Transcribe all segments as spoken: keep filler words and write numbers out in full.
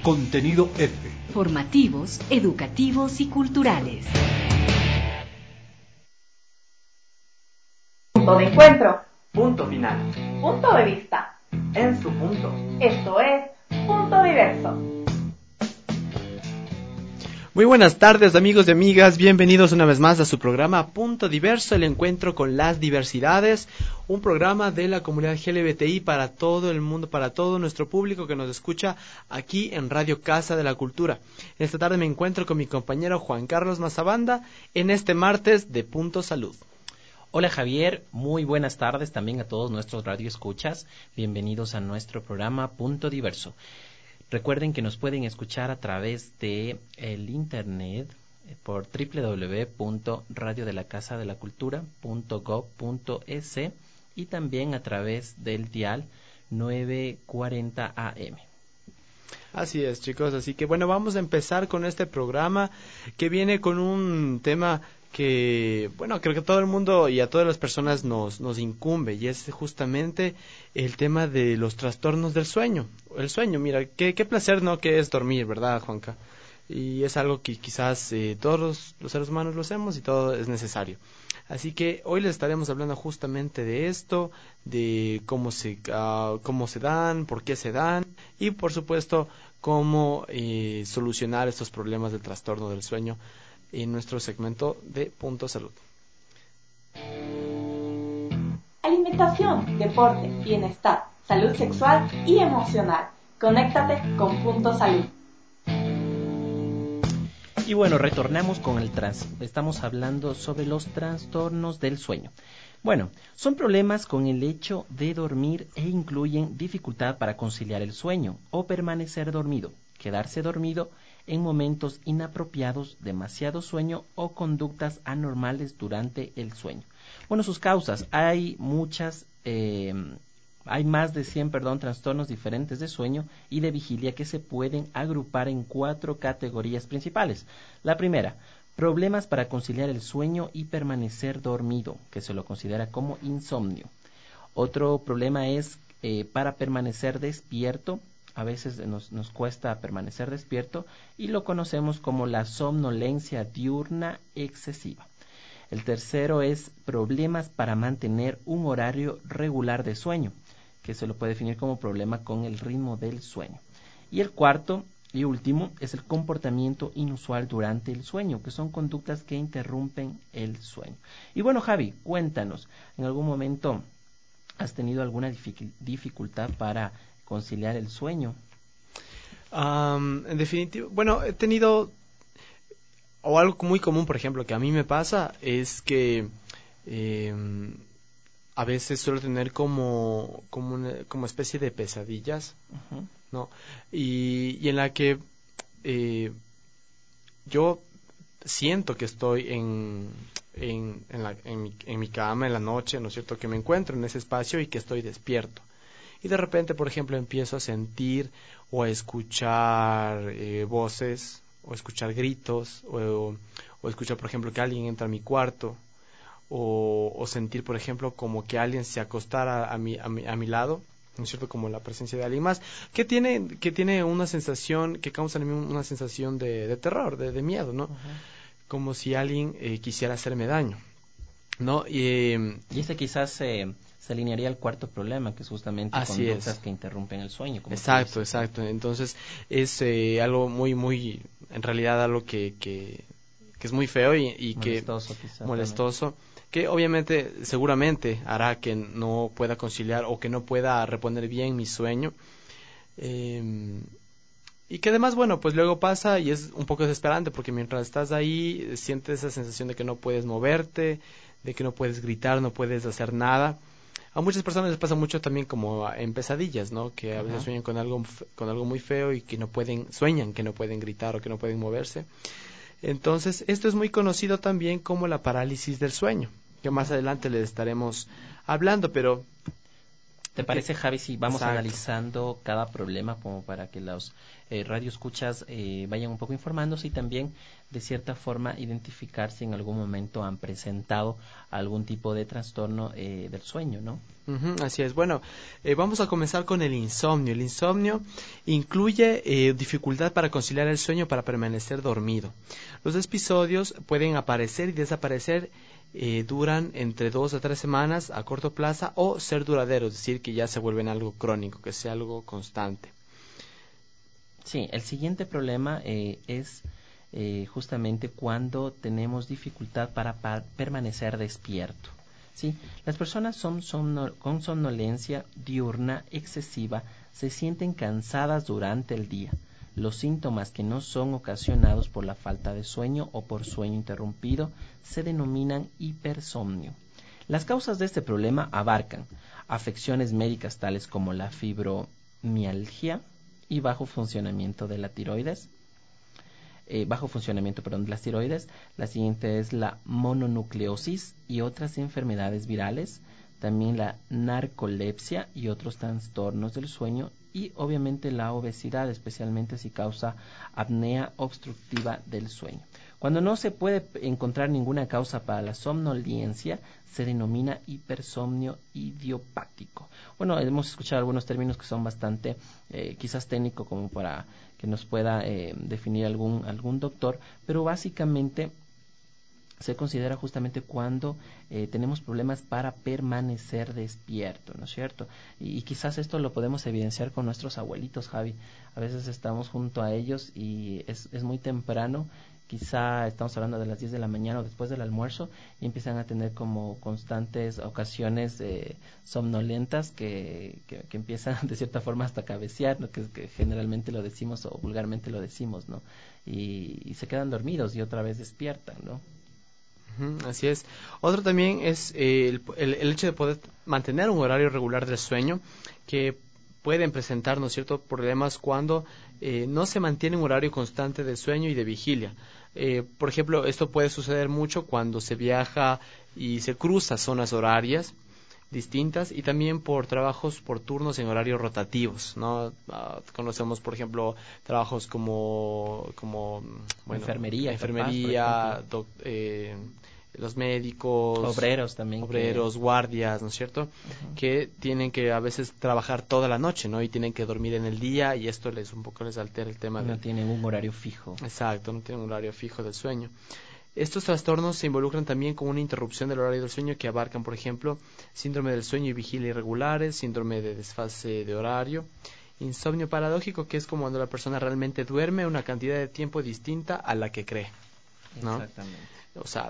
Contenido F. Formativos, educativos y culturales. Punto de encuentro. Punto final. Punto de vista. En su punto. Esto es Punto Diverso. Muy buenas tardes, amigos y amigas, bienvenidos una vez más a su programa Punto Diverso, el encuentro con las diversidades, un programa de la comunidad L G B T I para todo el mundo, para todo nuestro público que nos escucha aquí en Radio Casa de la Cultura. Esta tarde me encuentro con mi compañero Juan Carlos Mazabanda en este martes de Punto Salud. Hola Javier, muy buenas tardes también a todos nuestros radioescuchas, bienvenidos a nuestro programa Punto Diverso. Recuerden que nos pueden escuchar a través de el internet por doble u doble u doble u punto radio de la casa de la cultura punto gob punto es y también a través del dial novecientos cuarenta A M. Así es, chicos, así que bueno, vamos a empezar con este programa que viene con un tema que, bueno, creo que todo el mundo y a todas las personas nos, nos incumbe, y es justamente el tema de los trastornos del sueño. El sueño, mira, qué, qué placer, ¿no?, que es dormir, ¿verdad, Juanca? Y es algo que quizás eh, todos los, los seres humanos lo hacemos y todo es necesario. Así que hoy les estaremos hablando justamente de esto, de cómo se, uh, cómo se dan, por qué se dan, y por supuesto, cómo eh, solucionar estos problemas del trastorno del sueño en nuestro segmento de Punto Salud. Alimentación, deporte, bienestar, salud sexual y emocional. Conéctate con Punto Salud. Y bueno, retornamos con el trans. Estamos hablando sobre los trastornos del sueño. Bueno, son problemas con el hecho de dormir e incluyen dificultad para conciliar el sueño o permanecer dormido, quedarse dormido en momentos inapropiados, demasiado sueño o conductas anormales durante el sueño. Bueno, sus causas, hay muchas, eh, hay más de cien, perdón, trastornos diferentes de sueño y de vigilia que se pueden agrupar en cuatro categorías principales. La primera, problemas para conciliar el sueño y permanecer dormido, que se lo considera como insomnio. Otro problema es eh, para permanecer despierto. A veces nos, nos cuesta permanecer despierto y lo conocemos como la somnolencia diurna excesiva. El tercero es problemas para mantener un horario regular de sueño, que se lo puede definir como problema con el ritmo del sueño. Y el cuarto y último es el comportamiento inusual durante el sueño, que son conductas que interrumpen el sueño. Y bueno, Javi, cuéntanos, ¿en algún momento has tenido alguna dificultad para conciliar el sueño? Um, en definitiva, bueno, he tenido, o algo muy común, por ejemplo, que a mí me pasa, es que eh, a veces suelo tener como como una como especie de pesadillas, uh-huh. ¿no? Y, y en la que eh, yo siento que estoy en en, en, la, en, mi, en mi cama en la noche, ¿no es cierto?, que me encuentro en ese espacio y que estoy despierto. Y de repente, por ejemplo, empiezo a sentir o a escuchar eh, voces, o escuchar gritos, o, o escuchar, por ejemplo, que alguien entra a mi cuarto, o, o sentir, por ejemplo, como que alguien se acostara a mi, a mi, a mi lado, ¿no es cierto?, como la presencia de alguien más, que tiene, que tiene una sensación, que causa en mí una sensación de, de terror, de, de miedo, ¿no? Uh-huh. Como si alguien eh, quisiera hacerme daño, ¿no? Y, eh, y este quizás eh, se alinearía al cuarto problema, que es justamente así conductas es. que interrumpen el sueño. Como exacto, exacto. Entonces es eh, algo muy, muy, en realidad algo que, que, que es muy feo y, y molestoso, que quizá, molestoso, también. Que obviamente, seguramente hará que no pueda conciliar o que no pueda reponer bien mi sueño. Eh, y que además, bueno, pues luego pasa y es un poco desesperante porque mientras estás ahí sientes esa sensación de que no puedes moverte, de que no puedes gritar, no puedes hacer nada. A muchas personas les pasa mucho también como en pesadillas, ¿no? Que a veces uh-huh. sueñan con algo con algo muy feo y que no pueden, sueñan que no pueden gritar o que no pueden moverse. Entonces, esto es muy conocido también como la parálisis del sueño, que más adelante les estaremos hablando, pero ¿Te parece, Javi, si vamos Exacto. analizando cada problema como para que los eh, radioescuchas eh, vayan un poco informándose y también, de cierta forma, identificar si en algún momento han presentado algún tipo de trastorno eh, del sueño, ¿no? Uh-huh, así es. Bueno, eh, vamos a comenzar con el insomnio. El insomnio incluye eh, dificultad para conciliar el sueño para permanecer dormido. Los episodios pueden aparecer y desaparecer, eh, duran entre dos a tres semanas a corto plazo o ser duraderos, es decir, que ya se vuelven algo crónico, que sea algo constante. Sí, el siguiente problema eh, es eh, justamente cuando tenemos dificultad para pa- permanecer despierto. ¿Sí? Las personas son somno- con somnolencia diurna excesiva se sienten cansadas durante el día. Los síntomas que no son ocasionados por la falta de sueño o por sueño interrumpido se denominan hipersomnio. Las causas de este problema abarcan afecciones médicas tales como la fibromialgia y bajo funcionamiento de la tiroides, Eh, bajo funcionamiento perdón, de las tiroides. La siguiente es la mononucleosis y otras enfermedades virales, también la narcolepsia y otros trastornos del sueño y obviamente la obesidad, especialmente si causa apnea obstructiva del sueño. Cuando no se puede encontrar ninguna causa para la somnolencia, se denomina hipersomnio idiopático. Bueno, hemos escuchado algunos términos que son bastante eh, quizás técnicos como para que nos pueda eh, definir algún, algún doctor, pero básicamente se considera justamente cuando eh, tenemos problemas para permanecer despierto, ¿no es cierto? Y, y quizás esto lo podemos evidenciar con nuestros abuelitos, Javi. A veces estamos junto a ellos y es, es muy temprano, quizá estamos hablando de las diez de la mañana o después del almuerzo y empiezan a tener como constantes ocasiones eh, somnolentas que, que, que empiezan de cierta forma hasta a cabecear, ¿no? que, que generalmente lo decimos o vulgarmente lo decimos, ¿no? Y, y se quedan dormidos y otra vez despiertan, ¿no? Así es. Otro también es eh, el, el, el hecho de poder mantener un horario regular del sueño, que pueden presentar, ¿no es cierto?, problemas cuando eh, no se mantiene un horario constante de sueño y de vigilia. Eh, por ejemplo, esto puede suceder mucho cuando se viaja y se cruza zonas horarias distintas y también por trabajos por turnos en horarios rotativos, ¿no? Uh, conocemos, por ejemplo, trabajos como, como bueno, enfermería, enfermería, capaz, doc, eh, los médicos, obreros también, obreros, que... guardias, ¿no es cierto? Uh-huh. Que tienen que a veces trabajar toda la noche, ¿no? Y tienen que dormir en el día y esto les un poco les altera el tema. No de... tienen un horario fijo. Exacto, no tienen un horario fijo del sueño. Estos trastornos se involucran también con una interrupción del horario del sueño que abarcan, por ejemplo, síndrome del sueño y vigilia irregulares, síndrome de desfase de horario, insomnio paradójico, que es como cuando la persona realmente duerme una cantidad de tiempo distinta a la que cree, ¿no? Exactamente. O sea,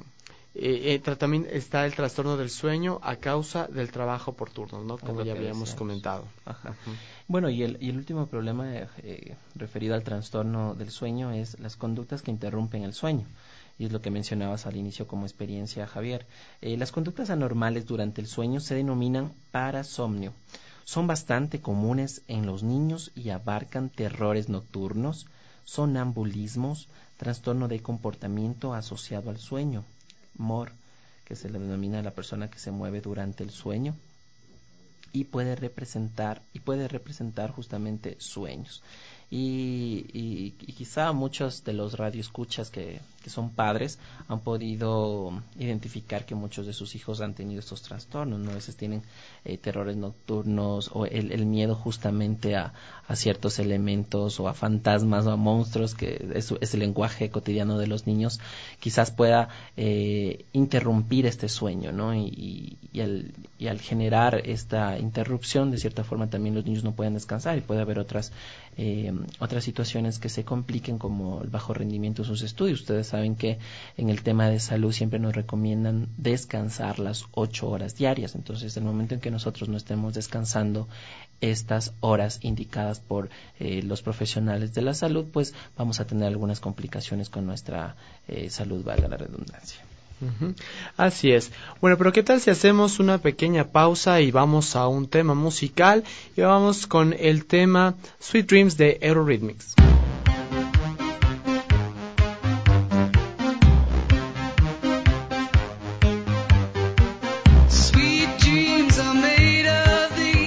eh, eh, también está el trastorno del sueño a causa del trabajo por turnos, ¿no? Como ya habíamos decíamos. comentado. Ajá. Uh-huh. Bueno, y el, y el último problema eh, referido al trastorno del sueño es las conductas que interrumpen el sueño. Y es lo que mencionabas al inicio como experiencia, Javier. Eh, las conductas anormales durante el sueño se denominan parasomnio. Son bastante comunes en los niños y abarcan terrores nocturnos, sonambulismos, trastorno de comportamiento asociado al sueño, M O R, que se le denomina a la persona que se mueve durante el sueño, y puede representar, y puede representar justamente sueños. Y, y, y quizá muchos de los radioescuchas que, que son padres han podido identificar que muchos de sus hijos han tenido estos trastornos, ¿no? A veces tienen eh, terrores nocturnos o el, el miedo justamente a, a ciertos elementos o a fantasmas o a monstruos, que es, es el lenguaje cotidiano de los niños, quizás pueda eh, interrumpir este sueño, ¿no? Y, y, y, al, y al generar esta interrupción, de cierta forma también los niños no pueden descansar y puede haber otras eh, otras situaciones que se compliquen, como el bajo rendimiento de sus estudios. Ustedes saben que en el tema de salud siempre nos recomiendan descansar las ocho horas diarias. Entonces, el momento en que nosotros no estemos descansando estas horas indicadas por eh, los profesionales de la salud, pues vamos a tener algunas complicaciones con nuestra eh, salud, valga la redundancia. Uh-huh. Así es. Bueno, pero ¿qué tal si hacemos una pequeña pausa y vamos a un tema musical? Y vamos con el tema Sweet Dreams de Eurythmics. Sweet dreams are made of these.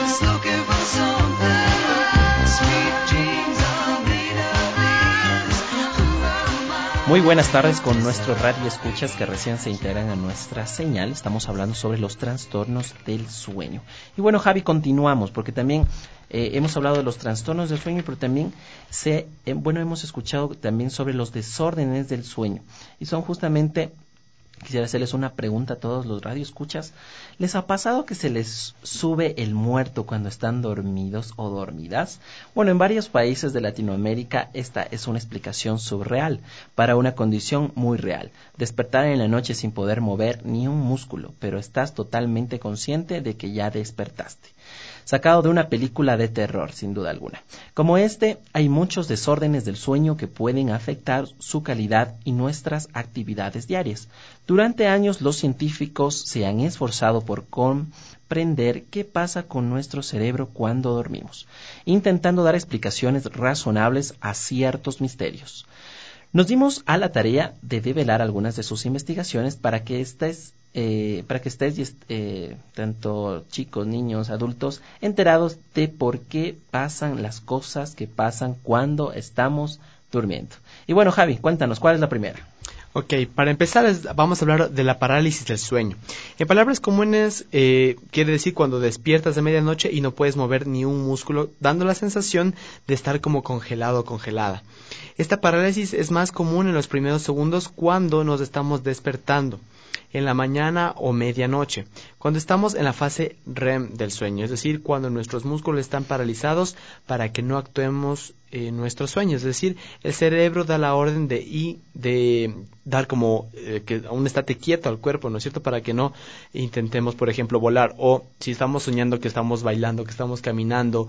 Muy buenas tardes con nuestros radioescuchas que recién se integran a nuestra señal. Estamos hablando sobre los trastornos del sueño. Y bueno, Javi, continuamos porque también eh, hemos hablado de los trastornos del sueño, pero también se, eh, bueno, hemos escuchado también sobre los desórdenes del sueño. Y son justamente, quisiera hacerles una pregunta a todos los radioescuchas. ¿Les ha pasado que se les sube el muerto cuando están dormidos o dormidas? Bueno, en varios países de Latinoamérica esta es una explicación surreal para una condición muy real. Despertar en la noche sin poder mover ni un músculo, pero estás totalmente consciente de que ya despertaste. Sacado de una película de terror, sin duda alguna. Como este, hay muchos desórdenes del sueño que pueden afectar su calidad y nuestras actividades diarias. Durante años, los científicos se han esforzado por comprender qué pasa con nuestro cerebro cuando dormimos, intentando dar explicaciones razonables a ciertos misterios. Nos dimos a la tarea de develar algunas de sus investigaciones para que estés Eh, para que estés, eh, tanto chicos, niños, adultos, enterados de por qué pasan las cosas que pasan cuando estamos durmiendo. Y bueno, Javi, cuéntanos, ¿cuál es la primera? Ok, para empezar es, vamos a hablar de la parálisis del sueño. En palabras comunes, eh, quiere decir cuando despiertas de medianoche y no puedes mover ni un músculo, dando la sensación de estar como congelado o congelada. Esta parálisis es más común en los primeros segundos cuando nos estamos despertando, en la mañana o medianoche, cuando estamos en la fase R E M del sueño, es decir, cuando nuestros músculos están paralizados para que no actuemos en nuestro sueño, es decir, el cerebro da la orden de y de dar como eh, que aún estate quieto al cuerpo, ¿no es cierto?, para que no intentemos, por ejemplo, volar, o si estamos soñando que estamos bailando, que estamos caminando,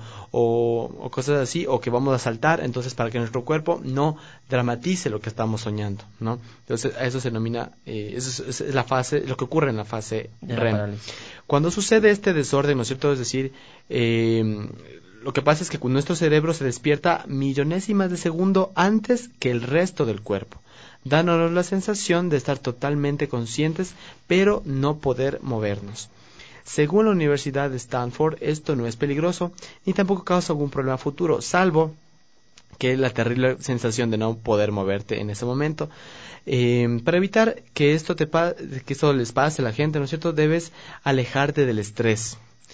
o, o cosas así, o que vamos a saltar, entonces para que nuestro cuerpo no dramatice lo que estamos soñando, ¿no? Entonces a eso se denomina, eh, eso es, es la fase, lo que ocurre en la fase R E M. Cuando sucede este desorden, ¿no es cierto?, es decir, eh, lo que pasa es que nuestro cerebro se despierta millonésimas de segundo antes que el resto del cuerpo, dándonos la sensación de estar totalmente conscientes, pero no poder movernos. Según la Universidad de Stanford, esto no es peligroso, ni tampoco causa algún problema futuro, salvo que la terrible sensación de no poder moverte en ese momento. Eh, para evitar que esto, te pa- que esto les pase a la gente, ¿no es cierto?, debes alejarte del estrés.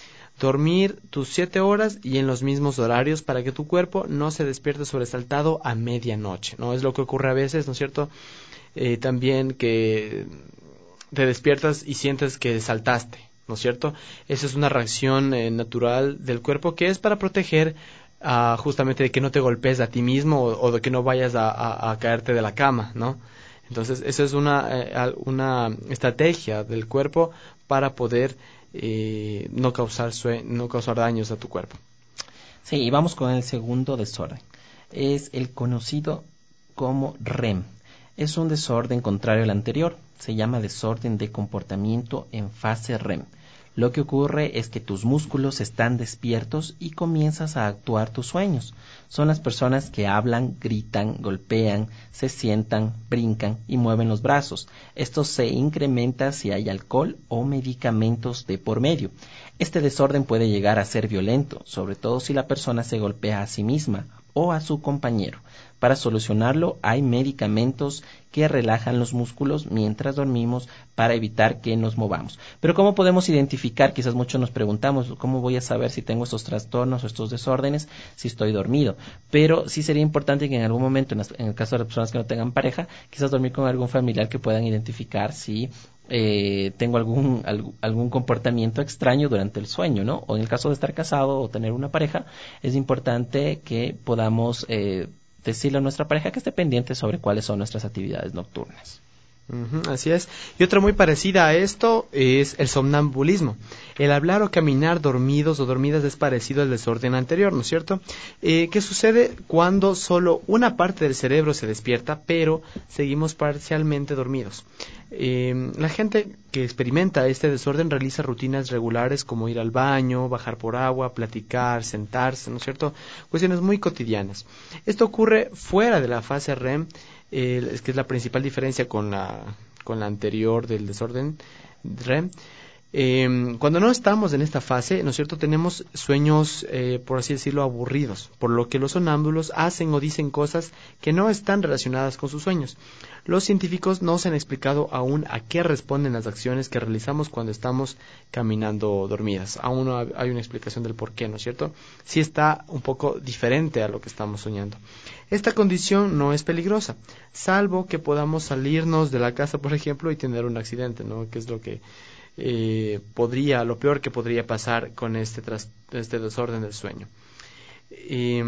Dormir tus siete horas y en los mismos horarios para que tu cuerpo no se despierte sobresaltado a medianoche, ¿no? Es lo que ocurre a veces, ¿no es cierto? Eh, también que te despiertas y sientes que saltaste, ¿no es cierto? Esa es una reacción eh, natural del cuerpo que es para proteger uh, justamente de que no te golpees a ti mismo o, o de que no vayas a, a, a caerte de la cama, ¿no? Entonces, esa es una, eh, una estrategia del cuerpo para poder Eh, no causar sue- no causar daños a tu cuerpo. Sí, y vamos con el segundo desorden. Es el conocido como R E M. Es un desorden contrario al anterior. Se llama desorden de comportamiento en fase R E M. Lo que ocurre es que tus músculos están despiertos y comienzas a actuar tus sueños. Son las personas que hablan, gritan, golpean, se sientan, brincan y mueven los brazos. Esto se incrementa si hay alcohol o medicamentos de por medio. Este desorden puede llegar a ser violento, sobre todo si la persona se golpea a sí misma o a su compañero. Para solucionarlo hay medicamentos que relajan los músculos mientras dormimos para evitar que nos movamos. Pero ¿cómo podemos identificar? Quizás muchos nos preguntamos, ¿cómo voy a saber si tengo estos trastornos o estos desórdenes si estoy dormido? Pero sí sería importante que en algún momento, en, las, en el caso de las personas que no tengan pareja, quizás dormir con algún familiar que puedan identificar si eh, tengo algún, algún algún comportamiento extraño durante el sueño, ¿no? O en el caso de estar casado o tener una pareja, es importante que podamos eh, decirle a nuestra pareja que esté pendiente sobre cuáles son nuestras actividades nocturnas. Uh-huh, así es. Y otra muy parecida a esto es el somnambulismo. El hablar o caminar dormidos o dormidas es parecido al desorden anterior, ¿no es cierto? Eh, ¿Qué sucede cuando solo una parte del cerebro se despierta, pero seguimos parcialmente dormidos? Eh, la gente que experimenta este desorden realiza rutinas regulares como ir al baño, bajar por agua, platicar, sentarse, ¿no es cierto? Cuestiones muy cotidianas. Esto ocurre fuera de la fase R E M, eh, es que es la principal diferencia con la, con la anterior del desorden R E M. Eh, cuando no estamos en esta fase, ¿no es cierto?, tenemos sueños, eh, por así decirlo, aburridos, por lo que los sonámbulos hacen o dicen cosas que no están relacionadas con sus sueños. Los científicos no se han explicado aún a qué responden las acciones que realizamos cuando estamos caminando dormidas. Aún no hay una explicación del por qué, ¿no es cierto? Sí está un poco diferente a lo que estamos soñando. Esta condición no es peligrosa, salvo que podamos salirnos de la casa, por ejemplo, y tener un accidente, ¿no?, que es lo que Eh, podría, lo peor que podría pasar con este, tras, este desorden del sueño. Eh,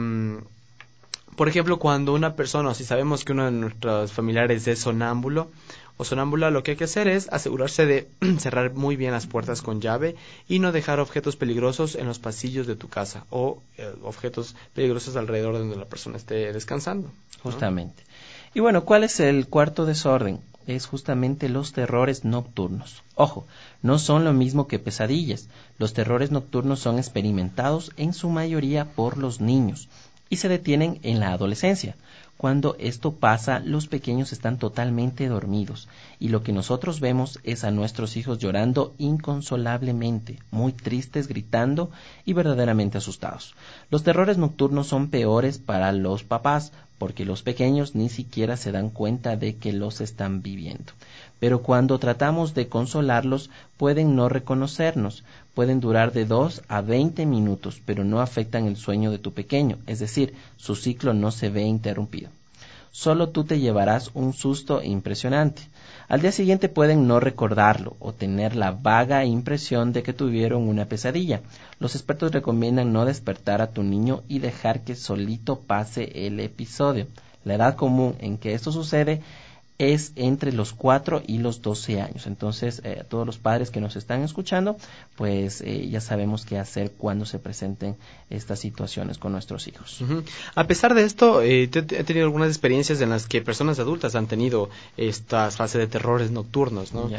por ejemplo, cuando una persona, o si sabemos que uno de nuestros familiares es sonámbulo o sonámbula, lo que hay que hacer es asegurarse de cerrar muy bien las puertas con llave y no dejar objetos peligrosos en los pasillos de tu casa o eh, objetos peligrosos alrededor de donde la persona esté descansando, ¿no? Justamente. Y bueno, ¿cuál es el cuarto desorden? Es justamente los terrores nocturnos. Ojo, no son lo mismo que pesadillas. Los terrores nocturnos son experimentados en su mayoría por los niños y se detienen en la adolescencia. Cuando esto pasa, los pequeños están totalmente dormidos y lo que nosotros vemos es a nuestros hijos llorando inconsolablemente, muy tristes, gritando y verdaderamente asustados. Los terrores nocturnos son peores para los papás porque los pequeños ni siquiera se dan cuenta de que los están viviendo. Pero cuando tratamos de consolarlos, pueden no reconocernos, pueden durar de dos a veinte minutos, pero no afectan el sueño de tu pequeño, es decir, su ciclo no se ve interrumpido. Solo tú te llevarás un susto impresionante. Al día siguiente pueden no recordarlo o tener la vaga impresión de que tuvieron una pesadilla. Los expertos recomiendan no despertar a tu niño y dejar que solito pase el episodio. La edad común en que esto sucede es entre los cuatro y los doce años. Entonces, eh, todos los padres que nos están escuchando, pues eh, ya sabemos qué hacer cuando se presenten estas situaciones con nuestros hijos. Uh-huh. A pesar de esto, eh, he tenido algunas experiencias en las que personas adultas han tenido estas fases de terrores nocturnos, ¿no?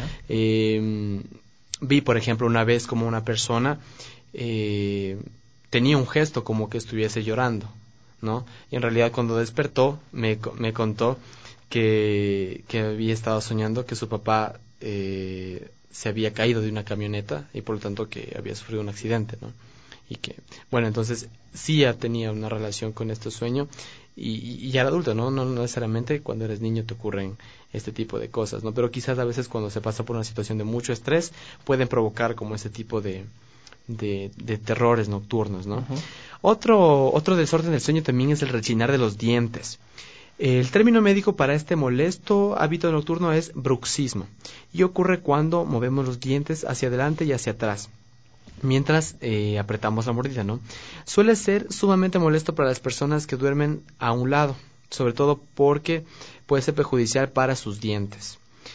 Eh, vi, por ejemplo, una vez como una persona eh, tenía un gesto como que estuviese llorando, ¿no? Y en realidad cuando despertó me, me contó Que, que había estado soñando que su papá eh, se había caído de una camioneta y por lo tanto que había sufrido un accidente, ¿no? Y que, bueno, entonces sí ya tenía una relación con este sueño y, y ya era adulto, ¿no? No, no necesariamente cuando eres niño te ocurren este tipo de cosas, ¿no? Pero quizás a veces cuando se pasa por una situación de mucho estrés pueden provocar como este tipo de, de, de terrores nocturnos, ¿no? Uh-huh. Otro, otro desorden del sueño también es el rechinar de los dientes. El término médico para este molesto hábito nocturno es bruxismo y ocurre cuando movemos los dientes hacia adelante y hacia atrás mientras eh, apretamos la mordida, ¿no? Suele ser sumamente molesto para las personas que duermen a un lado, sobre todo porque puede ser perjudicial para sus dientes.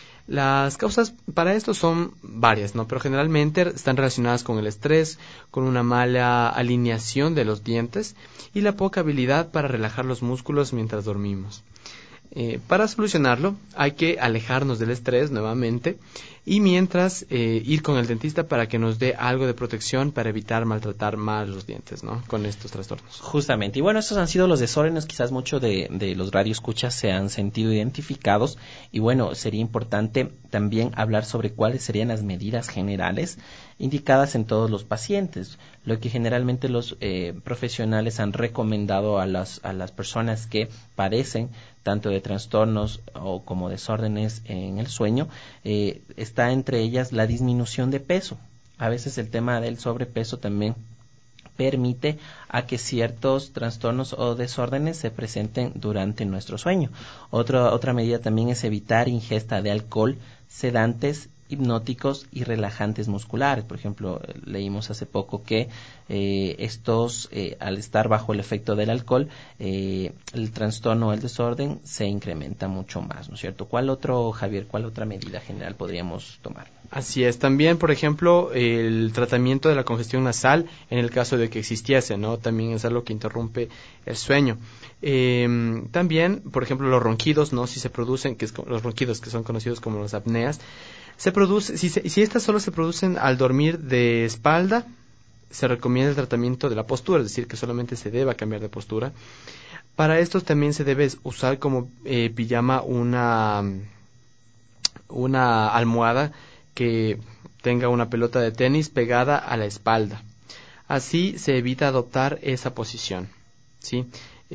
Las causas para esto son varias, ¿no? Pero generalmente están relacionadas con el estrés, con una mala alineación de los dientes y la poca habilidad para relajar los músculos mientras dormimos. Eh, para solucionarlo hay que alejarnos del estrés nuevamente y mientras eh, ir con el dentista para que nos dé algo de protección para evitar maltratar más los dientes, ¿no? Con estos trastornos. Justamente. Y bueno, estos han sido los desórdenes, quizás muchos de, de los radioescuchas se han sentido identificados y bueno, sería importante también hablar sobre cuáles serían las medidas generales indicadas en todos los pacientes, lo que generalmente los eh, profesionales han recomendado a las, a las personas que padecen tanto de trastornos o como desórdenes en el sueño, eh, está entre ellas la disminución de peso. A veces el tema del sobrepeso también permite a que ciertos trastornos o desórdenes se presenten durante nuestro sueño. Otra, otra medida también es evitar ingesta de alcohol, sedantes, hipnóticos y relajantes musculares. Por ejemplo, leímos hace poco que eh, estos, eh, al estar bajo el efecto del alcohol, eh, el trastorno o el desorden se incrementa mucho más, ¿no es cierto? ¿Cuál otro, Javier, cuál otra medida general podríamos tomar? Así es. También, por ejemplo, el tratamiento de la congestión nasal, en el caso de que existiese, ¿no? También es algo que interrumpe el sueño. Eh, también, por ejemplo, los ronquidos, ¿no? Si se producen, que es, los ronquidos que son conocidos como las apneas, se produce, si, se, si estas solo se producen al dormir de espalda, se recomienda el tratamiento de la postura, es decir, que solamente se deba cambiar de postura. Para estos también se debe usar como eh, pijama una, una almohada que tenga una pelota de tenis pegada a la espalda. Así se evita adoptar esa posición, ¿sí?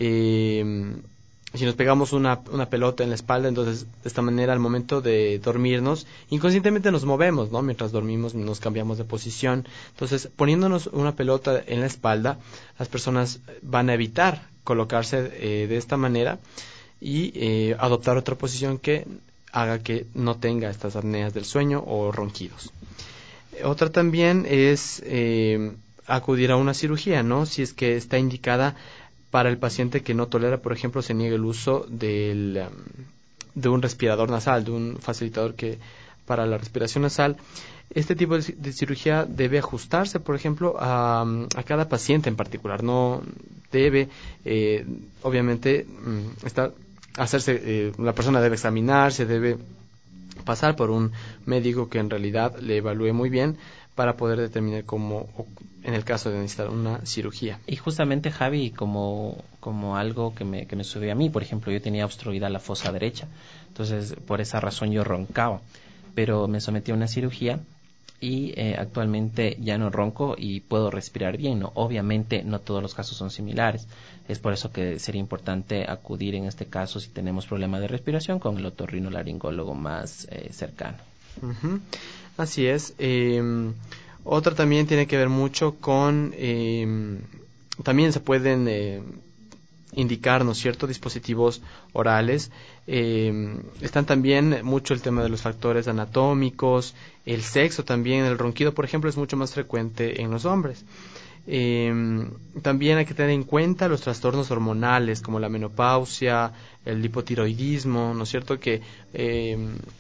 Eh, si nos pegamos una, una pelota en la espalda, entonces de esta manera al momento de dormirnos, inconscientemente nos movemos, ¿no? Mientras dormimos nos cambiamos de posición. Entonces, poniéndonos una pelota en la espalda, las personas van a evitar colocarse eh, de esta manera y eh, adoptar otra posición que haga que no tenga estas apneas del sueño o ronquidos. Otra también es eh, acudir a una cirugía, ¿no? Si es que está indicada para el paciente que no tolera, por ejemplo, se niega el uso del, um, de un respirador nasal, de un facilitador que para la respiración nasal. Este tipo de, de cirugía debe ajustarse, por ejemplo, a, a cada paciente en particular. No debe, eh, obviamente, um, está, hacerse, eh, la persona debe examinarse, debe pasar por un médico que en realidad le evalúe muy bien para poder determinar cómo, en el caso de necesitar una cirugía. Y justamente, Javi, como, como algo que me, que me sucedió a mí, por ejemplo, yo tenía obstruida la fosa derecha, entonces por esa razón yo roncaba, pero me sometí a una cirugía y eh, actualmente ya no ronco y puedo respirar bien, ¿no? Obviamente no todos los casos son similares, es por eso que sería importante acudir en este caso, si tenemos problema de respiración, con el otorrinolaringólogo más eh, cercano. Uh-huh. Así es. Eh, otra también tiene que ver mucho con, eh, también se pueden eh, indicar, ¿no es cierto?, dispositivos orales. Eh, están también mucho el tema de los factores anatómicos, el sexo también, el ronquido, por ejemplo, es mucho más frecuente en los hombres. Eh, también hay que tener en cuenta los trastornos hormonales como la menopausia, el hipotiroidismo, ¿no es cierto?, que eh,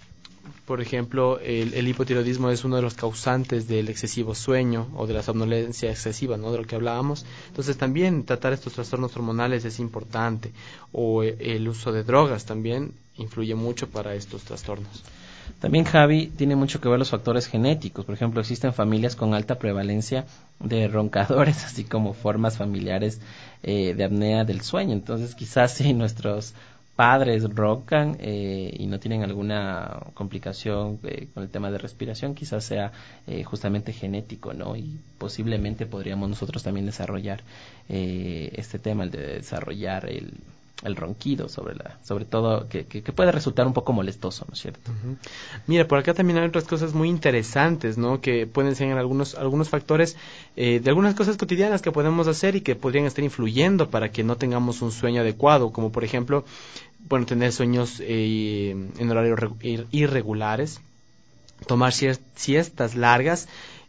por ejemplo, el, el hipotiroidismo es uno de los causantes del excesivo sueño o de la somnolencia excesiva, ¿no?, de lo que hablábamos. Entonces también tratar estos trastornos hormonales es importante, o el uso de drogas también influye mucho para estos trastornos. También, Javi, tiene mucho que ver los factores genéticos. Por ejemplo, existen familias con alta prevalencia de roncadores, así como formas familiares eh, de apnea del sueño. Entonces, quizás si nuestros padres roncan eh, y no tienen alguna complicación eh, con el tema de respiración, quizás sea eh, justamente genético, ¿no? Y posiblemente podríamos nosotros también desarrollar eh, este tema, el de desarrollar el, el ronquido, sobre la, sobre todo que, que, que puede resultar un poco molestoso, ¿no es cierto? Uh-huh. Mira, por acá también hay otras cosas muy interesantes, ¿no?, que pueden ser algunos algunos factores eh, de algunas cosas cotidianas que podemos hacer y que podrían estar influyendo para que no tengamos un sueño adecuado, como por ejemplo, bueno, tener sueños eh, en horarios ir- irregulares, tomar siestas largas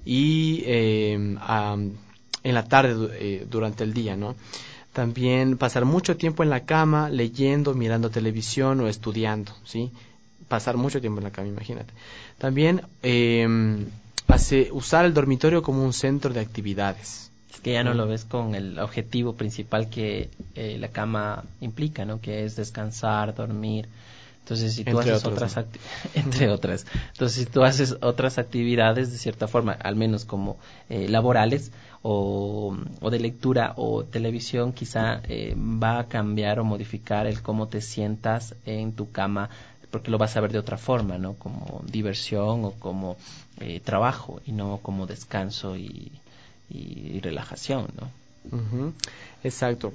y eh, um, en la tarde eh, durante el día, ¿no? También pasar mucho tiempo en la cama, leyendo, mirando televisión o estudiando, ¿sí? Pasar mucho tiempo en la cama, imagínate. También eh, hace, usar el dormitorio como un centro de actividades. Es que ya no lo ves con el objetivo principal que eh, la cama implica, ¿no? Que es descansar, dormir. Entonces, si tú entre haces otras, otras ¿no? acti- entre otras, entonces si tú haces otras actividades de cierta forma, al menos como eh, laborales o, o de lectura o televisión, quizá eh, va a cambiar o modificar el cómo te sientas en tu cama, porque lo vas a ver de otra forma, ¿no? Como diversión o como eh, trabajo y no como descanso y, y, y relajación, ¿no? Uh-huh. Exacto.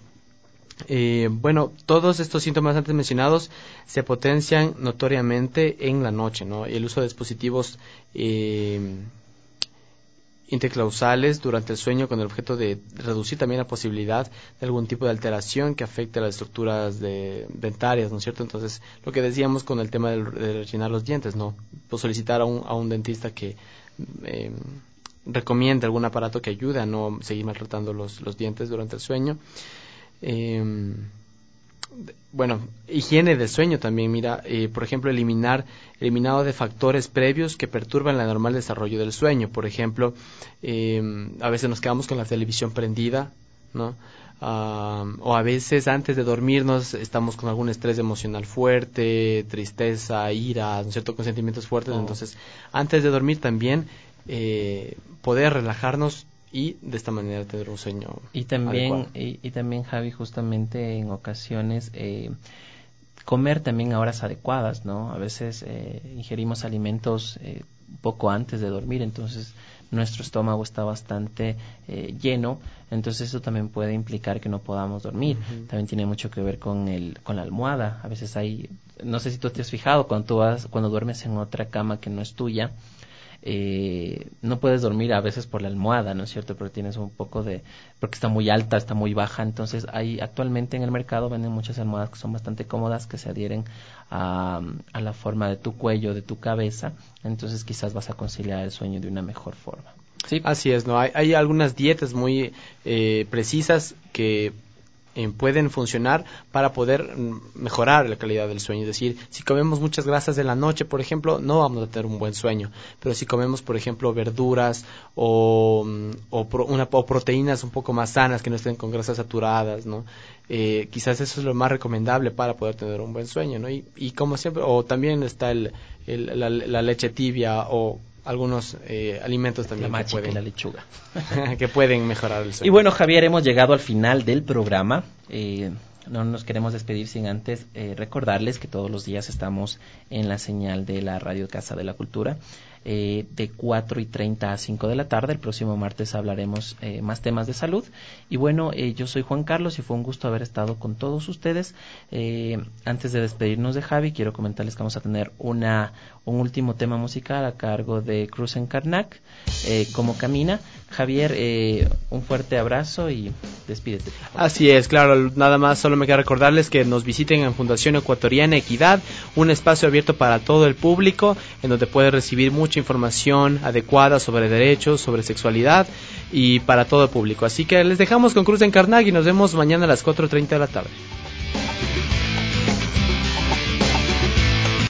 Eh, bueno, todos estos síntomas antes mencionados se potencian notoriamente en la noche, ¿no? El uso de dispositivos eh, interclausales durante el sueño con el objeto de reducir también la posibilidad de algún tipo de alteración que afecte a las estructuras de, dentarias, ¿no es cierto? Entonces, lo que decíamos con el tema de, de rellenar los dientes, ¿no? Pues solicitar a un, a un dentista que eh, recomiende algún aparato que ayude a no seguir maltratando los, los dientes durante el sueño. Eh, bueno, higiene del sueño también, mira, eh, por ejemplo, eliminar, eliminado de factores previos que perturban el normal desarrollo del sueño. Por ejemplo, eh, a veces nos quedamos con la televisión prendida, ¿no? Uh, o a veces antes de dormirnos estamos con algún estrés emocional fuerte, tristeza, ira, ¿no es cierto?, con sentimientos fuertes. Oh. Entonces, antes de dormir también eh, poder relajarnos y de esta manera tener un sueño y también y, y también Javi, justamente en ocasiones eh, comer también a horas adecuadas, ¿no? A veces eh, ingerimos alimentos eh, un poco antes de dormir, entonces nuestro estómago está bastante eh, lleno, entonces eso también puede implicar que no podamos dormir. Uh-huh. También tiene mucho que ver con el con la almohada. A veces hay, no sé si tú te has fijado, cuando tú vas, cuando duermes en otra cama que no es tuya, eh, no puedes dormir a veces por la almohada, ¿no es cierto? Porque tienes un poco de, porque está muy alta, está muy baja, entonces hay actualmente en el mercado venden muchas almohadas que son bastante cómodas, que se adhieren a, a la forma de tu cuello, de tu cabeza, entonces quizás vas a conciliar el sueño de una mejor forma. Sí, así es, ¿no? Hay, hay algunas dietas muy eh, precisas que eh, pueden funcionar para poder mejorar la calidad del sueño. Es decir, si comemos muchas grasas en la noche, por ejemplo, no vamos a tener un buen sueño. Pero si comemos, por ejemplo, verduras o, o, pro, una, o proteínas un poco más sanas que no estén con grasas saturadas, ¿no? Eh, quizás eso es lo más recomendable para poder tener un buen sueño, ¿no? Y, y como siempre, o también está el, el, la, la leche tibia o algunos eh, alimentos también la que pueden, la lechuga que pueden mejorar el sueño. Y bueno, Javier, hemos llegado al final del programa. Eh, no nos queremos despedir sin antes eh, recordarles que todos los días estamos en la señal de la Radio Casa de la Cultura, eh, de cuatro y treinta a cinco de la tarde. El próximo martes hablaremos eh, más temas de salud. Y bueno, eh, yo soy Juan Carlos y fue un gusto haber estado con todos ustedes. Eh, antes de despedirnos de Javi, quiero comentarles que vamos a tener una un último tema musical a cargo de Cruz en Karnak, eh, Como Camina. Javier, eh, un fuerte abrazo y despídete. Así es, claro, nada más, solo me queda recordarles que nos visiten en Fundación Ecuatoriana Equidad, un espacio abierto para todo el público, en donde puede recibir mucha información adecuada sobre derechos, sobre sexualidad y para todo el público. Así que les dejamos con Cruz en Karnak y nos vemos mañana a las cuatro y treinta de la tarde.